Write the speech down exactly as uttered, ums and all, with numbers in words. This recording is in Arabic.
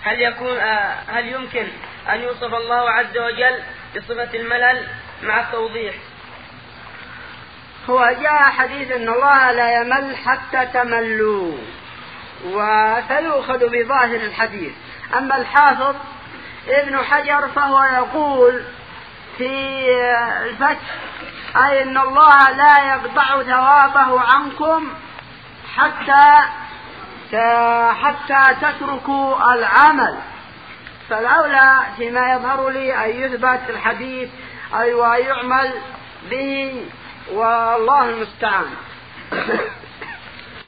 هل يكون هل يمكن أن يوصف الله عز وجل بصفة الملل مع التوضيح؟ هو جاء حديث أن الله لا يمل حتى تملوا، وسيؤخذ بظاهر الحديث. أما الحافظ ابن حجر فهو يقول في الفتح أي أن الله لا يقطع ثوابه عنكم حتى حتى تتركوا العمل. فالأولى فيما يظهر لي أن يثبت الحديث أي ويعمل به، والله المستعان.